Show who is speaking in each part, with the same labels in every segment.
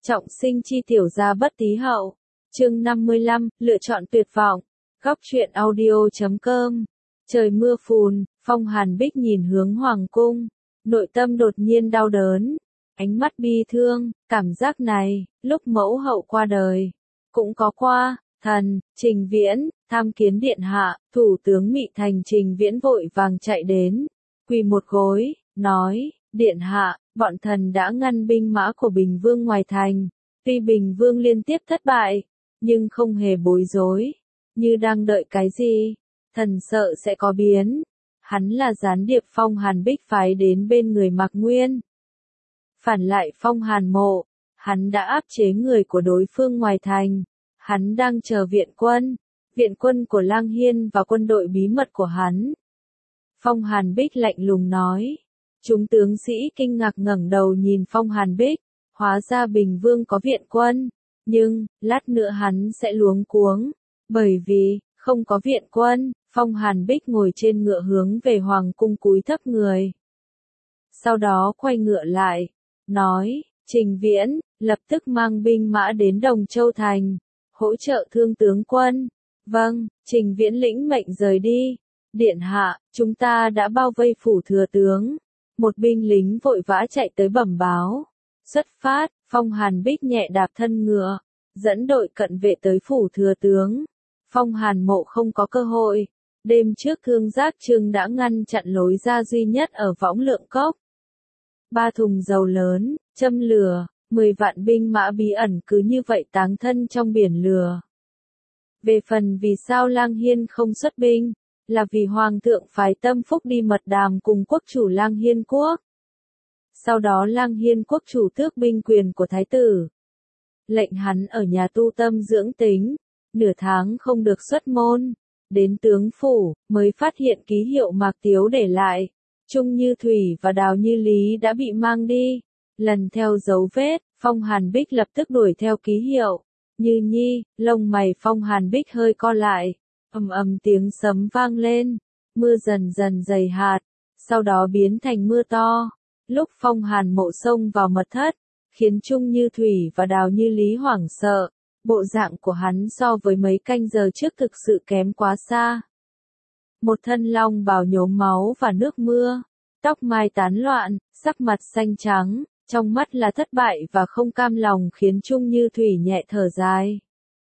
Speaker 1: Trọng sinh chi tiểu gia bất tí hậu. Chương 55, lựa chọn tuyệt vọng. Góc truyện audio.com. Trời mưa phùn, Phong Hàn Bích nhìn hướng hoàng cung, nội tâm đột nhiên đau đớn, ánh mắt bi thương, cảm giác này, lúc mẫu hậu qua đời, cũng có qua. Thần, Trình Viễn, tham kiến điện hạ, thủ tướng Mị Thành Trình Viễn vội vàng chạy đến, quỳ một gối, nói, điện hạ, bọn thần đã ngăn binh mã của Bình Vương ngoài thành, tuy Bình Vương liên tiếp thất bại, nhưng không hề bối rối, như đang đợi cái gì, thần sợ sẽ có biến. Hắn là gián điệp Phong Hàn Bích phái đến bên người Mạc Nguyên. Phản lại Phong Hàn Mộ, hắn đã áp chế người của đối phương ngoài thành. Hắn đang chờ viện quân của Lang Hiên và quân đội bí mật của hắn. Phong Hàn Bích lạnh lùng nói. Chúng tướng sĩ kinh ngạc ngẩng đầu nhìn Phong Hàn Bích, hóa ra Bình Vương có viện quân, nhưng, lát nữa hắn sẽ luống cuống, bởi vì, không có viện quân. Phong Hàn Bích ngồi trên ngựa hướng về hoàng cung cúi thấp người. Sau đó quay ngựa lại, nói, Trình Viễn, lập tức mang binh mã đến Đồng Châu Thành, hỗ trợ thương tướng quân. Vâng, Trình Viễn lĩnh mệnh rời đi. Điện hạ, chúng ta đã bao vây phủ thừa tướng. Một binh lính vội vã chạy tới bẩm báo. Xuất phát, Phong Hàn Bích nhẹ đạp thân ngựa, dẫn đội cận vệ tới phủ thừa tướng. Phong Hàn Mộ không có cơ hội. Đêm trước Thương Giác Trưng đã ngăn chặn lối ra duy nhất ở Võng Lượng Cốc. 3 thùng dầu lớn, châm lửa, 10 vạn binh mã bí ẩn cứ như vậy táng thân trong biển lửa. Về phần vì sao Lang Hiên không xuất binh, là vì Hoàng thượng phái Tâm Phúc đi mật đàm cùng quốc chủ Lang Hiên Quốc. Sau đó Lang Hiên Quốc chủ tước binh quyền của thái tử. Lệnh hắn ở nhà tu tâm dưỡng tính, nửa tháng không được xuất môn. Đến tướng phủ, mới phát hiện ký hiệu Mạc Tiếu để lại. Trung Như Thủy và Đào Như Lý đã bị mang đi. Lần theo dấu vết, Phong Hàn Bích lập tức đuổi theo ký hiệu. Như Nhi, lông mày Phong Hàn Bích hơi co lại. Ầm ầm tiếng sấm vang lên. Mưa dần dần dày hạt, sau đó biến thành mưa to. Lúc Phong Hàn Mộ xông vào mật thất, khiến Trung Như Thủy và Đào Như Lý hoảng sợ. Bộ dạng của hắn so với mấy canh giờ trước thực sự kém quá xa. Một thân long bào nhuốm máu và nước mưa, tóc mai tán loạn, sắc mặt xanh trắng, trong mắt là thất bại và không cam lòng khiến Trung Như Thủy nhẹ thở dài.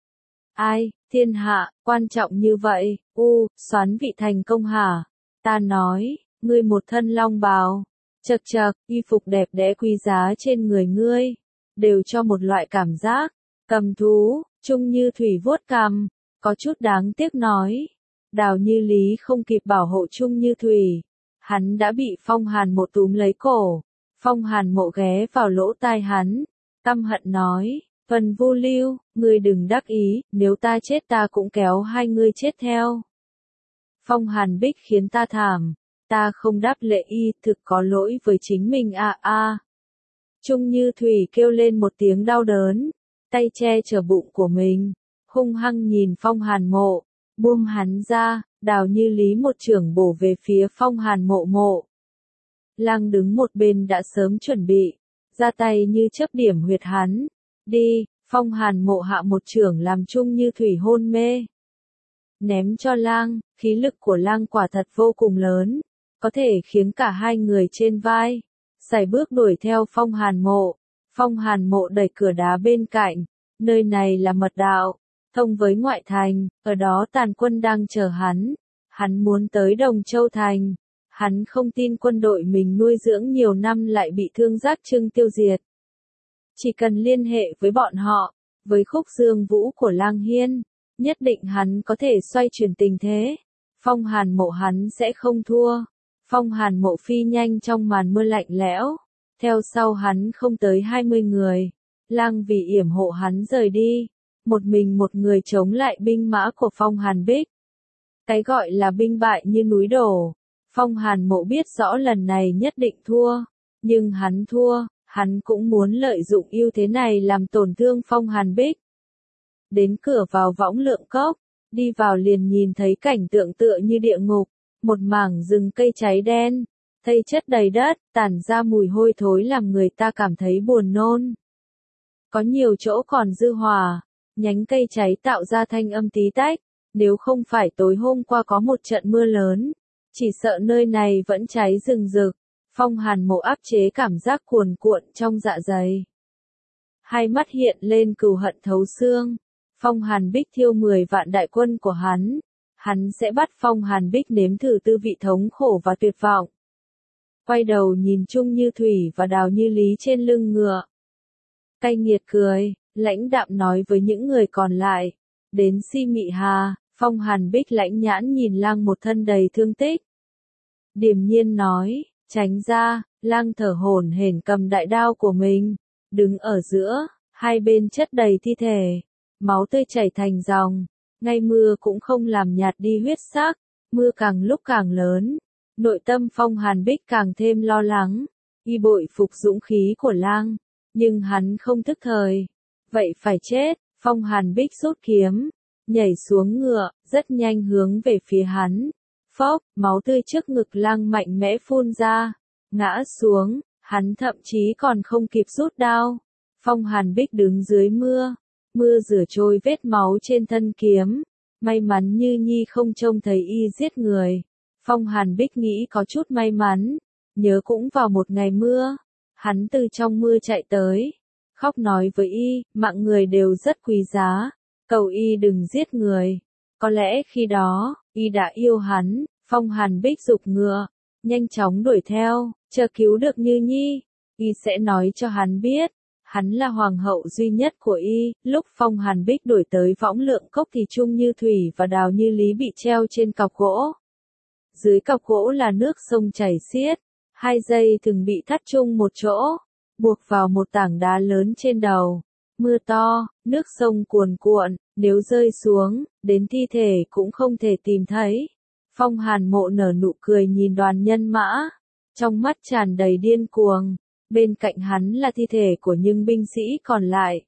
Speaker 1: Ai, thiên hạ, quan trọng như vậy, soán vị thành công hả? Ta nói, ngươi một thân long bào, chật chật, y phục đẹp đẽ quý giá trên người ngươi, đều cho một loại cảm giác cầm thú. Trung Như Thủy vuốt cằm, có chút đáng tiếc nói. Đào Như Lý không kịp bảo hộ Trung Như Thủy, hắn đã bị Phong Hàn Mộ túm lấy cổ. Phong Hàn Mộ ghé vào lỗ tai hắn, căm hận nói, Vân Vô Lưu, ngươi đừng đắc ý, nếu ta chết ta cũng kéo hai ngươi chết theo. Phong Hàn Bích khiến ta thảm, ta không đáp lễ y, thực có lỗi với chính mình Trung Như Thủy kêu lên một tiếng đau đớn, tay che chở bụng của mình, hung hăng nhìn Phong Hàn Mộ, buông hắn ra. Đào Như Lý một chưởng bổ về phía Phong Hàn Mộ. Lang đứng một bên đã sớm chuẩn bị, ra tay như chớp điểm huyệt hắn. Đi, Phong Hàn Mộ hạ một chưởng làm Trung Như Thủy hôn mê. Ném cho Lang, khí lực của Lang quả thật vô cùng lớn, có thể khiến cả hai người trên vai sải bước đuổi theo Phong Hàn Mộ. Phong Hàn Mộ đẩy cửa đá bên cạnh, nơi này là mật đạo, thông với ngoại thành, ở đó tàn quân đang chờ hắn. Hắn muốn tới Đồng Châu Thành. Hắn không tin quân đội mình nuôi dưỡng nhiều năm lại bị Thương Giác Trưng tiêu diệt. Chỉ cần liên hệ với bọn họ, với Khúc Dương Vũ của Lang Hiên, nhất định hắn có thể xoay chuyển tình thế. Phong Hàn Mộ hắn sẽ không thua. Phong Hàn Mộ phi nhanh trong màn mưa lạnh lẽo. Theo sau hắn không tới 20 người. Lang vì yểm hộ hắn rời đi. Một mình một người chống lại binh mã của Phong Hàn Bích. Cái gọi là binh bại như núi đổ. Phong Hàn Mộ biết rõ lần này nhất định thua. Nhưng hắn thua, hắn cũng muốn lợi dụng ưu thế này làm tổn thương Phong Hàn Bích. Đến cửa vào Võng Lượng Cốc, đi vào liền nhìn thấy cảnh tượng tựa như địa ngục. Một mảng rừng cây cháy đen, thây chất đầy đất, tản ra mùi hôi thối làm người ta cảm thấy buồn nôn. có nhiều chỗ còn dư hỏa, nhánh cây cháy tạo ra thanh âm tí tách, nếu không phải tối hôm qua có một trận mưa lớn, chỉ sợ nơi này vẫn cháy rừng rực. Phong Hàn Mộ áp chế cảm giác cuồn cuộn trong dạ dày. Hai mắt hiện lên cừu hận thấu xương. Phong Hàn Bích thiêu 10 vạn đại quân của hắn sẽ bắt Phong Hàn Bích nếm thử tư vị thống khổ và tuyệt vọng. Quay đầu nhìn Trung Như Thủy và Đào Như Lý trên lưng ngựa. Cay nghiệt cười, lãnh đạm nói với những người còn lại. Đến Si Mị Hà, Phong Hàn Bích lãnh nhãn nhìn Lang một thân đầy thương tích. Điềm nhiên nói, tránh ra, Lang thở hổn hển cầm đại đao của mình, đứng ở giữa, hai bên chất đầy thi thể, máu tươi chảy thành dòng, ngay mưa cũng không làm nhạt đi huyết sắc, mưa càng lúc càng lớn, nội tâm Phong Hàn Bích càng thêm lo lắng, y bội phục dũng khí của Lang, nhưng hắn không thức thời, vậy phải chết, Phong Hàn Bích rút kiếm, nhảy xuống ngựa, rất nhanh hướng về phía hắn. Phốc, máu tươi trước ngực Lang mạnh mẽ phun ra, ngã xuống, hắn thậm chí còn không kịp rút đao. Phong Hàn Bích đứng dưới mưa, mưa rửa trôi vết máu trên thân kiếm, may mắn Như Nhi không trông thấy y giết người. Phong Hàn Bích nghĩ có chút may mắn, nhớ cũng vào một ngày mưa, hắn từ trong mưa chạy tới, khóc nói với y, mạng người đều rất quý giá, cầu y đừng giết người. Có lẽ khi đó, y đã yêu hắn. Phong Hàn Bích giục ngựa, nhanh chóng đuổi theo, chờ cứu được Như Nhi, y sẽ nói cho hắn biết, hắn là hoàng hậu duy nhất của y. Lúc Phong Hàn Bích đuổi tới Võng Lượng Cốc thì Trung Như Thủy và Đào Như Lý bị treo trên cọc gỗ. Dưới cọc gỗ là nước sông chảy xiết, hai dây thừng bị thắt chung một chỗ, buộc vào một tảng đá lớn trên đầu. Mưa to, nước sông cuồn cuộn, nếu rơi xuống, đến thi thể cũng không thể tìm thấy. Phong Hàn Mộ nở nụ cười nhìn đoàn nhân mã, trong mắt tràn đầy điên cuồng, bên cạnh hắn là thi thể của những binh sĩ còn lại.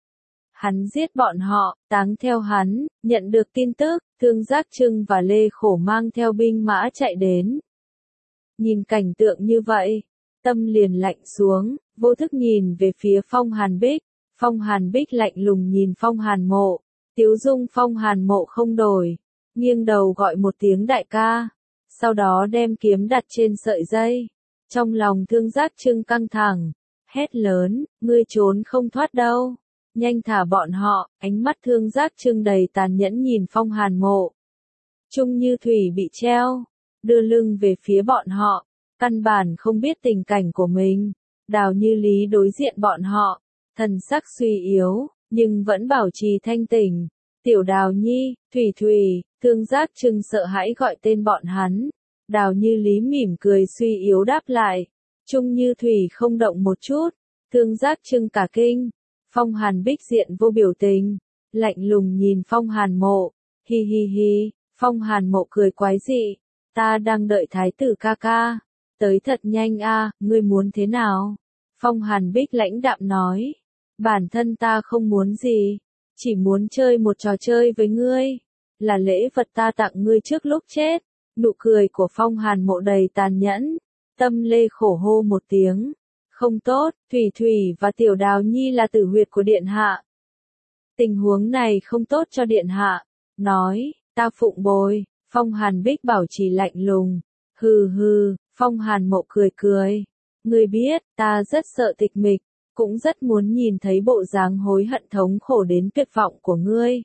Speaker 1: Hắn giết bọn họ, táng theo hắn, nhận được tin tức, Thương Giác Trưng và Lê Khổ mang theo binh mã chạy đến. Nhìn cảnh tượng như vậy, tâm liền lạnh xuống, vô thức nhìn về phía Phong Hàn Bích. Phong Hàn Bích lạnh lùng nhìn Phong Hàn Mộ, tiếu dung Phong Hàn Mộ không đổi, nghiêng đầu gọi một tiếng đại ca, sau đó đem kiếm đặt trên sợi dây. Trong lòng Thương Giác Trưng căng thẳng, hét lớn, ngươi trốn không thoát đâu, nhanh thả bọn họ. Ánh mắt Thương Giác Trưng đầy tàn nhẫn nhìn Phong Hàn Mộ. Trung Như Thủy bị treo, đưa lưng về phía bọn họ, căn bản không biết tình cảnh của mình. Đào Như Lý đối diện bọn họ, thần sắc suy yếu, nhưng vẫn bảo trì thanh tỉnh. Tiểu Đào Nhi, Thủy Thủy, Thương Giác Trưng sợ hãi gọi tên bọn hắn. Đào Như Lý mỉm cười suy yếu đáp lại. Trung Như Thủy không động một chút. Thương Giác Trưng cả kinh. Phong Hàn Bích diện vô biểu tình, lạnh lùng nhìn Phong Hàn Mộ. Hi hi hi, Phong Hàn Mộ cười quái dị. Ta đang đợi thái tử ca ca. Tới thật nhanh a, ngươi muốn thế nào? Phong Hàn Bích lãnh đạm nói. Bản thân ta không muốn gì, chỉ muốn chơi một trò chơi với ngươi, là lễ vật ta tặng ngươi trước lúc chết. Nụ cười của Phong Hàn Mộ đầy tàn nhẫn, tâm Lê Khổ hô một tiếng. Không tốt, Thủy Thủy và Tiểu Đào Nhi là tử huyệt của Điện Hạ. Tình huống này không tốt cho Điện Hạ. Nói, ta phụng bồi. Phong Hàn Bích bảo trì lạnh lùng. Hừ hừ, Phong Hàn Mộ cười cười. Ngươi biết, ta rất sợ tịch mịch, cũng rất muốn nhìn thấy bộ dáng hối hận thống khổ đến tuyệt vọng của ngươi.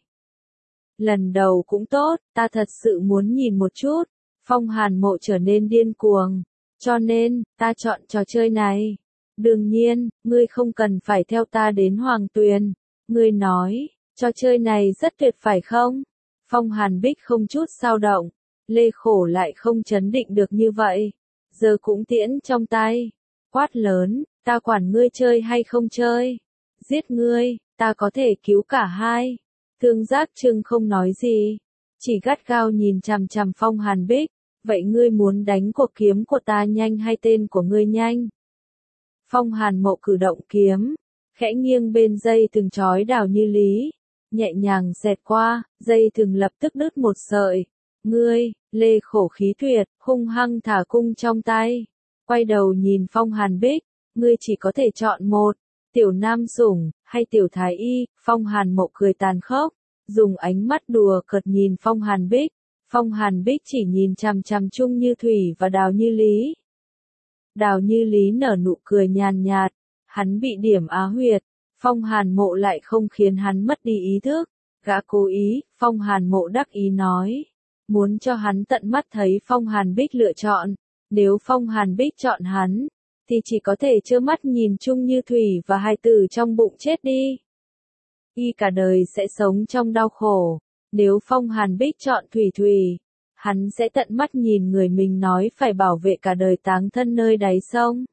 Speaker 1: Lần đầu cũng tốt, ta thật sự muốn nhìn một chút. Phong Hàn Mộ trở nên điên cuồng, cho nên, ta chọn trò chơi này. Đương nhiên, ngươi không cần phải theo ta đến Hoàng Tuyền. Ngươi nói, trò chơi này rất tuyệt phải không? Phong Hàn Bích không chút dao động, Lê Khổ lại không chấn định được như vậy. Giờ cũng tiễn trong tay, quát lớn, ta quản ngươi chơi hay không chơi. Giết ngươi, ta có thể cứu cả hai. Thương Giác Trưng không nói gì, chỉ gắt gao nhìn chằm chằm Phong Hàn Bích. Vậy ngươi muốn đánh cuộc kiếm của ta nhanh hay tên của ngươi nhanh? Phong Hàn Mộ cử động kiếm, khẽ nghiêng bên dây thừng trói Đào Như Lý, nhẹ nhàng xẹt qua, dây thừng lập tức đứt một sợi. Ngươi, Lê Khổ khí tuyệt, hung hăng thả cung trong tay, quay đầu nhìn Phong Hàn Bích, ngươi chỉ có thể chọn một, Tiểu Nam Sủng, hay Tiểu Thái Y, Phong Hàn Mộ cười tàn khốc, dùng ánh mắt đùa cợt nhìn Phong Hàn Bích. Phong Hàn Bích chỉ nhìn chằm chằm Trung Như Thủy và Đào Như Lý. Đào Như Lý nở nụ cười nhàn nhạt, hắn bị điểm á huyệt, Phong Hàn Mộ lại không khiến hắn mất đi ý thức. Gã cố ý, Phong Hàn Mộ đắc ý nói, muốn cho hắn tận mắt thấy Phong Hàn Bích lựa chọn, nếu Phong Hàn Bích chọn hắn, thì chỉ có thể trơ mắt nhìn Trung Như Thủy và hài tử trong bụng chết đi. Y cả đời sẽ sống trong đau khổ, nếu Phong Hàn Bích chọn Thủy Thủy, hắn sẽ tận mắt nhìn người mình nói phải bảo vệ cả đời táng thân nơi đáy sông.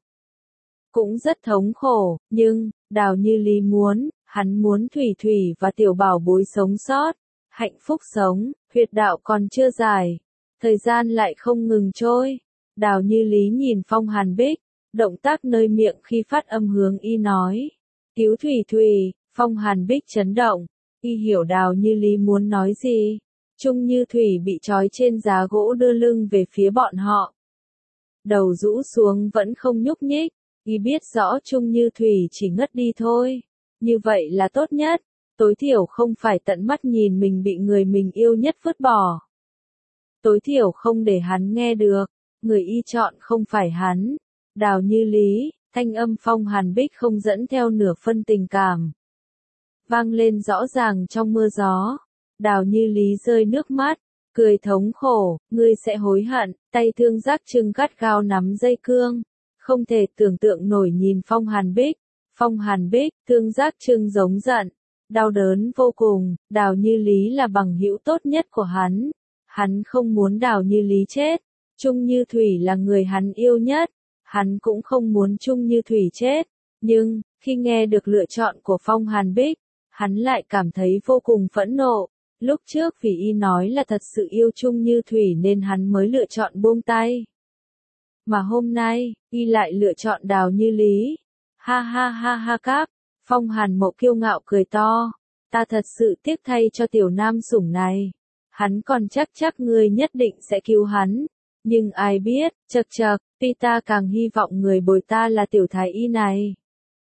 Speaker 1: Cũng rất thống khổ, nhưng, Đào Như Lý muốn, hắn muốn Thủy Thủy và tiểu bảo bối sống sót, hạnh phúc sống, huyệt đạo còn chưa dài, thời gian lại không ngừng trôi. Đào Như Lý nhìn Phong Hàn Bích, động tác nơi miệng khi phát âm hướng y nói, cứu Thủy Thủy. Phong Hàn Bích chấn động, y hiểu Đào Như Lý muốn nói gì. Trung Như Thủy bị trói trên giá gỗ đưa lưng về phía bọn họ. Đầu rũ xuống vẫn không nhúc nhích, y biết rõ Trung Như Thủy chỉ ngất đi thôi. Như vậy là tốt nhất, tối thiểu không phải tận mắt nhìn mình bị người mình yêu nhất vứt bỏ. Tối thiểu không để hắn nghe được, người y chọn không phải hắn. Đào Như Lý, thanh âm Phong Hàn Bích không dẫn theo nửa phân tình cảm. Vang lên rõ ràng trong mưa gió. Đào Như Lý rơi nước mắt, cười thống khổ, ngươi sẽ hối hận. Tay Thương Giác Trưng gắt gao nắm dây cương, không thể tưởng tượng nổi nhìn Phong Hàn Bích. Phong Hàn Bích, Thương Giác Trưng giống giận, đau đớn vô cùng. Đào Như Lý là bằng hữu tốt nhất của hắn không muốn Đào Như Lý chết. Trung Như Thủy là người hắn yêu nhất, hắn cũng không muốn Trung Như Thủy chết. Nhưng, khi nghe được lựa chọn của Phong Hàn Bích, hắn lại cảm thấy vô cùng phẫn nộ. Lúc trước vì y nói là thật sự yêu Trung Như Thủy nên hắn mới lựa chọn buông tay. Mà hôm nay, y lại lựa chọn Đào Như Lý. Ha ha ha ha các, Phong Hàn Mộ kiêu ngạo cười to. Ta thật sự tiếc thay cho Tiểu Nam Sủng này. Hắn còn chắc ngươi nhất định sẽ cứu hắn. Nhưng ai biết, chậc chậc, tuy ta càng hy vọng người bồi ta là Tiểu Thái Y này.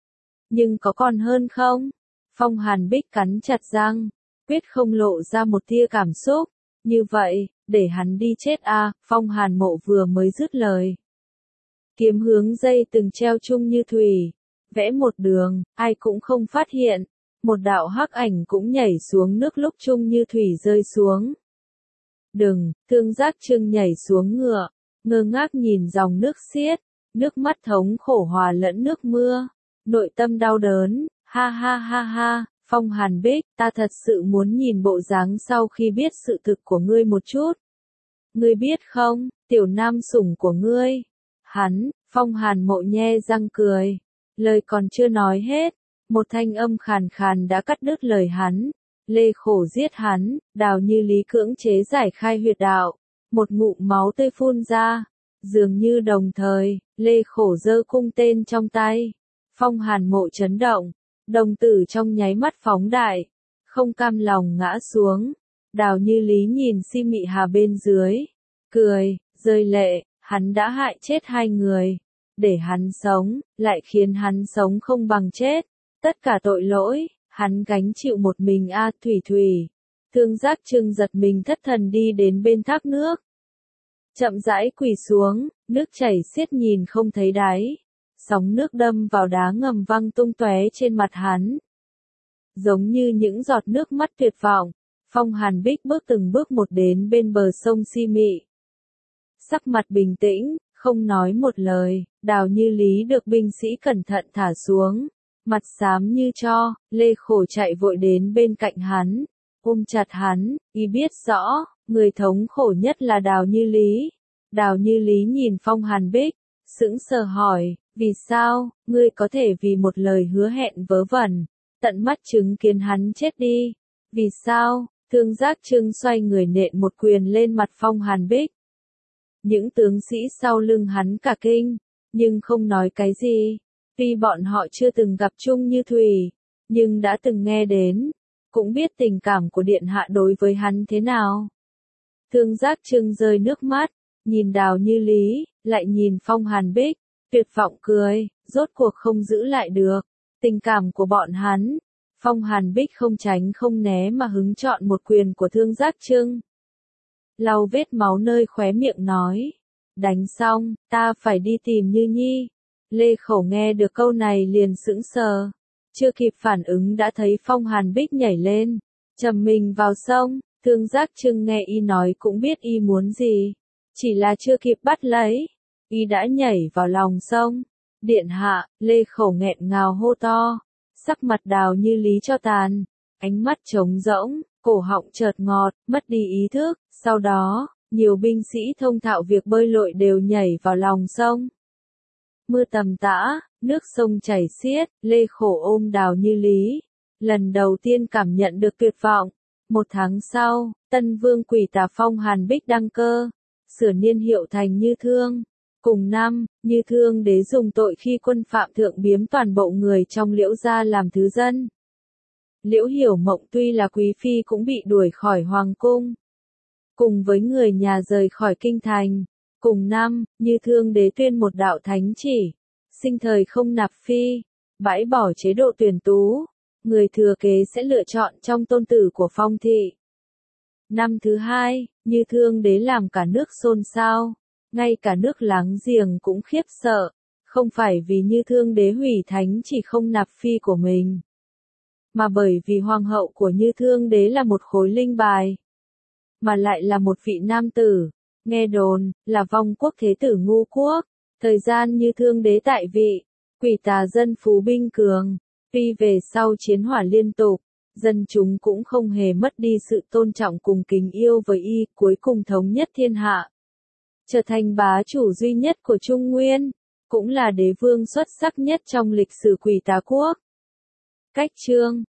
Speaker 1: Nhưng có còn hơn không? Phong Hàn Bích cắn chặt răng, quyết không lộ ra một tia cảm xúc. Như vậy, để hắn đi chết à, Phong Hàn Mộ vừa mới dứt lời. Kiếm hướng dây từng treo Trung Như Thủy, vẽ một đường, ai cũng không phát hiện. Một đạo hắc ảnh cũng nhảy xuống nước lúc Trung Như Thủy rơi xuống. Đừng, Thương Giác Trưng nhảy xuống ngựa, ngơ ngác nhìn dòng nước xiết, nước mắt thống khổ hòa lẫn nước mưa, nội tâm đau đớn. Ha ha ha ha, Phong Hàn Bích, ta thật sự muốn nhìn bộ dáng sau khi biết sự thực của ngươi một chút. Ngươi biết không, Tiểu Nam Sủng của ngươi. Phong Hàn Mộ nhe răng cười. Lời còn chưa nói hết, một thanh âm khàn khàn đã cắt đứt lời hắn. Lê Khổ giết hắn, Đào Như Lý cưỡng chế giải khai huyệt đạo. Một ngụm máu tươi phun ra. Dường như đồng thời, Lê Khổ giơ cung tên trong tay. Phong Hàn Mộ chấn động. Đồng tử trong nháy mắt phóng đại, không cam lòng ngã xuống. Đào Như Lý nhìn Si Mị Hà bên dưới, cười, rơi lệ, hắn đã hại chết hai người, để hắn sống, lại khiến hắn sống không bằng chết. Tất cả tội lỗi, hắn gánh chịu một mình a. Thủy Thủy. Thương Giác Trưng giật mình thất thần đi đến bên thác nước. Chậm rãi quỳ xuống, nước chảy xiết nhìn không thấy đáy. Sóng nước đâm vào đá ngầm văng tung tóe trên mặt hắn. Giống như những giọt nước mắt tuyệt vọng, Phong Hàn Bích bước từng bước một đến bên bờ sông Si Mị. Sắc mặt bình tĩnh, không nói một lời, Đào Như Lý được binh sĩ cẩn thận thả xuống. Mặt xám như tro, Lê Khổ chạy vội đến bên cạnh hắn, ôm chặt hắn, y biết rõ, người thống khổ nhất là Đào Như Lý. Đào Như Lý nhìn Phong Hàn Bích, sững sờ hỏi, vì sao, ngươi có thể vì một lời hứa hẹn vớ vẩn, tận mắt chứng kiến hắn chết đi? Vì sao? Thương Giác Trưng xoay người nện một quyền lên mặt Phong Hàn Bích. Những tướng sĩ sau lưng hắn cả kinh, nhưng không nói cái gì. Tuy bọn họ chưa từng gặp Trung Như Thủy, nhưng đã từng nghe đến, cũng biết tình cảm của điện hạ đối với hắn thế nào. Thương Giác Trưng rơi nước mắt, nhìn Đào Như Lý, lại nhìn Phong Hàn Bích, tuyệt vọng cười, rốt cuộc không giữ lại được. Tình cảm của bọn hắn, Phong Hàn Bích không tránh không né mà hứng chọn một quyền của Thương Giác Trưng. Lau vết máu nơi khóe miệng nói. Đánh xong, ta phải đi tìm Như Nhi. Lê Khẩu nghe được câu này liền sững sờ. Chưa kịp phản ứng đã thấy Phong Hàn Bích nhảy lên, chầm mình vào sông. Thương Giác Trưng nghe y nói cũng biết y muốn gì. Chỉ là chưa kịp bắt lấy, y đã nhảy vào lòng sông. Điện hạ, Lê Khẩu nghẹn ngào hô to. Sắc mặt đào như lý cho tàn, ánh mắt trống rỗng, cổ họng chợt ngọt, mất đi ý thức. Sau đó, nhiều binh sĩ thông thạo việc bơi lội đều nhảy vào lòng sông. Mưa tầm tã, nước sông chảy xiết, Lê Khẩu ôm đào như lý. Lần đầu tiên cảm nhận được tuyệt vọng. 1 tháng sau, Tân Vương Quỷ Tà Phong Hàn Bích đăng cơ, sửa niên hiệu thành Như Thương. Cùng năm, Như Thương đế dùng tội khi quân phạm thượng biếm toàn bộ người trong Liễu gia làm thứ dân. Liễu Hiểu Mộng tuy là quý phi cũng bị đuổi khỏi hoàng cung, cùng với người nhà rời khỏi kinh thành. Cùng năm, Như Thương đế tuyên một đạo thánh chỉ, sinh thời không nạp phi, bãi bỏ chế độ tuyển tú, người thừa kế sẽ lựa chọn trong tôn tử của Phong thị. Năm thứ hai, Như Thương đế làm cả nước xôn xao, ngay cả nước láng giềng cũng khiếp sợ, không phải vì Như Thương đế hủy thánh chỉ không nạp phi của mình, mà bởi vì hoàng hậu của Như Thương đế là một khối linh bài, mà lại là một vị nam tử, nghe đồn là vong quốc thế tử Ngu Quốc. Thời gian Như Thương đế tại vị, Quỷ Tà dân phú binh cường, tuy về sau chiến hỏa liên tục, dân chúng cũng không hề mất đi sự tôn trọng cùng kính yêu với y, cuối cùng thống nhất thiên hạ, trở thành bá chủ duy nhất của Trung Nguyên, cũng là đế vương xuất sắc nhất trong lịch sử Quỷ Tà quốc. Cách chương